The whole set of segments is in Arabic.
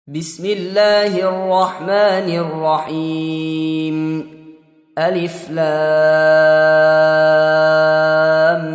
بسم الله الرحمن الرحيم. ألف لام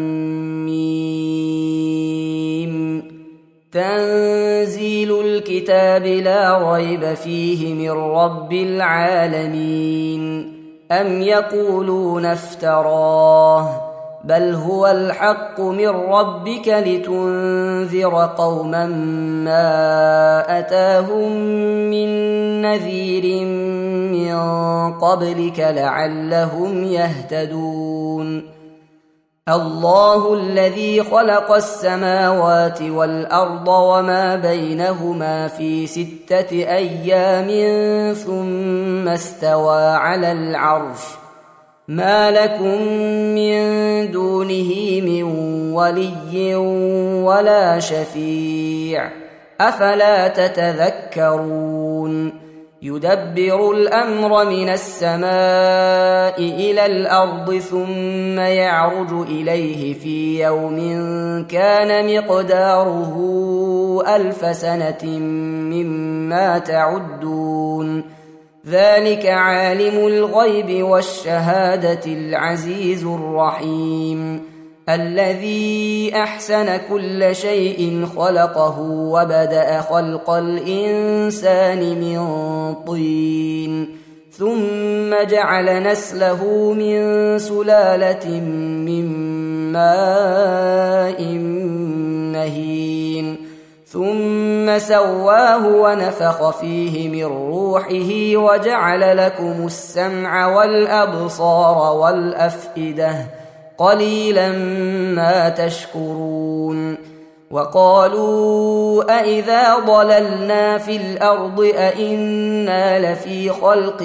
ميم. تنزيل الكتاب لا ريب فيه من رب العالمين. أم يقولون افتراه بل هو الحق من ربك لتنذر قوما ما أتاهم من نذير من قبلك لعلهم يهتدون. الله الذي خلق السماوات والأرض وما بينهما في 6 أيام ثم استوى على العرش. ما لكم من دونه من ولي ولا شفيع أفلا تتذكرون. يدبر الأمر من السماء إلى الأرض ثم يعرج إليه في يوم كان مقداره 1000 سنة مما تعدون. ذلك عالم الغيب والشهادة العزيز الرحيم. الذي أحسن كل شيء خلقه وبدأ خلق الإنسان من طين ثم جعل نسله من سلالة من ماء مهين ثم سواه ونفخ فيه من روحه وجعل لكم السمع والأبصار والأفئدة قليلا ما تشكرون. وقالوا أإذا ضللنا في الأرض أإنا لفي خلق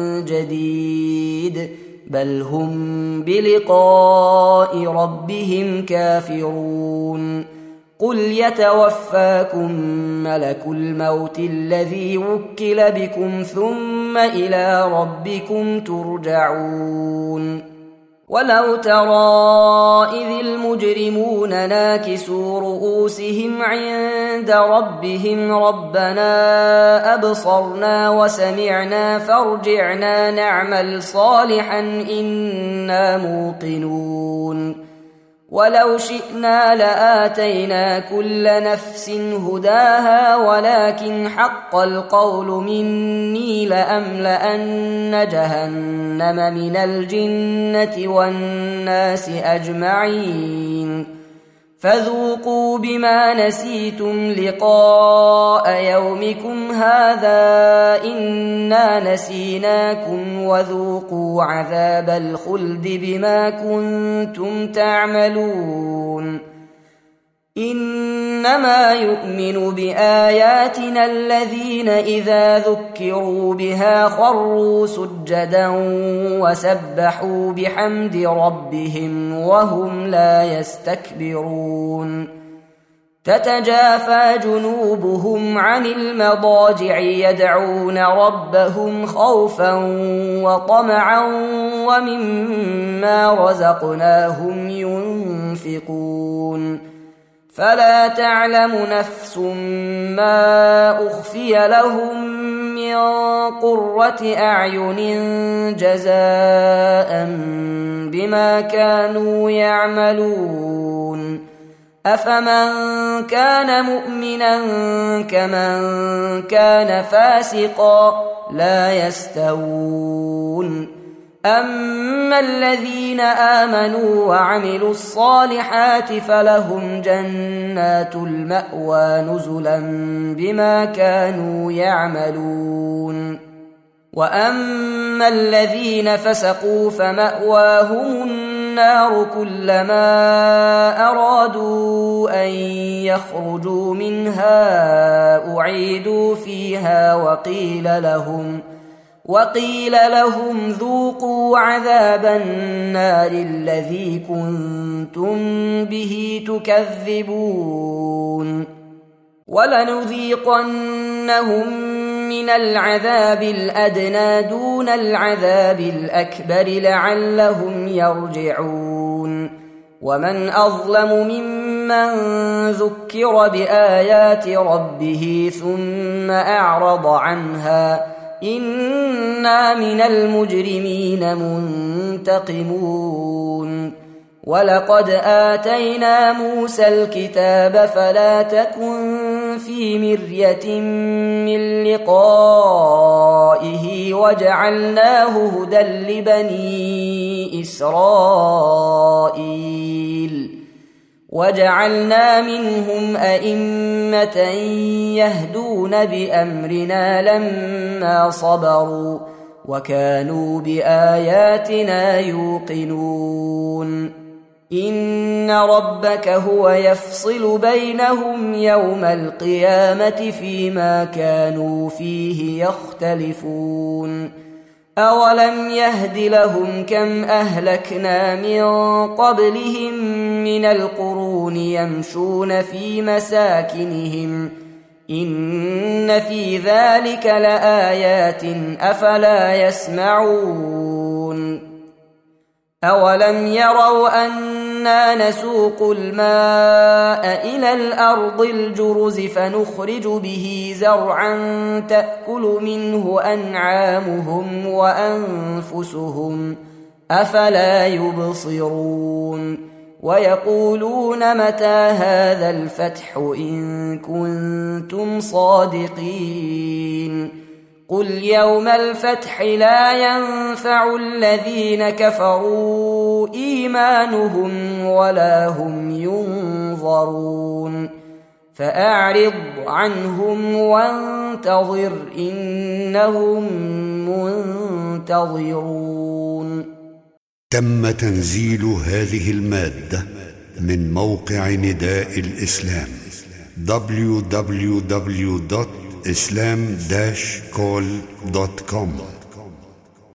جديد بل هم بلقاء ربهم كافرون. قل يتوفاكم ملك الموت الذي وكل بكم ثم إلى ربكم ترجعون. ولو ترى إذ المجرمون ناكسوا رؤوسهم عند ربهم ربنا أبصرنا وسمعنا فارجعنا نعمل صالحا إنا موقنون. ولو شئنا لآتينا كل نفس هداها ولكن حق القول مني لأملأن جهنم من الجنة والناس أجمعين. فذوقوا بما نسيتم لقاء يومكم هذا إنا نسيناكم وذوقوا عذاب الخلد بما كنتم تعملون. إنما يؤمن بآياتنا الذين إذا ذكروا بها خروا سجدا وسبحوا بحمد ربهم وهم لا يستكبرون. تتجافى جنوبهم عن المضاجع يدعون ربهم خوفا وطمعا ومما رزقناهم ينفقون. فلا تعلم نفس ما أخفي لهم من قرة أعين جزاء بما كانوا يعملون. أفمن كان مؤمنا كمن كان فاسقا لا يستوون. أما الذين آمنوا وعملوا الصالحات فلهم جنات المأوى نزلا بما كانوا يعملون. وأما الذين فسقوا فمأواهم النار كلما أرادوا أن يخرجوا منها أعيدوا فيها وقيل لهم ذوقوا عذاب النار الذي كنتم به تكذبون. ولنذيقنهم من العذاب الأدنى دون العذاب الأكبر لعلهم يرجعون. ومن أظلم ممن من ذكر بآيات ربه ثم أعرض عنها إنا من المجرمين منتقمون ولقد آتينا موسى الكتاب فلا تكن في مرية من لقائه وجعلناه هدى لبني إسرائيل وجعلنا منهم أئمة يهدون بأمرنا لما صبروا وكانوا بآياتنا يوقنون إن ربك هو يفصل بينهم يوم القيامة فيما كانوا فيه يختلفون أولم يهد لهم كم أهلكنا من قبلهم من القرون يمشون في مساكنهم إن في ذلك لآيات أفلا يسمعون أولم يروا أنا نسوق الماء إلى الأرض الجرز فنخرج به زرعا تأكل منه أنعامهم وأنفسهم أفلا يبصرون ويقولون متى هذا الفتح إن كنتم صادقين قل يوم الفتح لا ينفع الذين كفروا إيمانهم ولا هم ينظرون فأعرض عنهم وانتظر إنهم منتظرون. تم تنزيل هذه المادة من موقع نداء الإسلام www.islam-call.com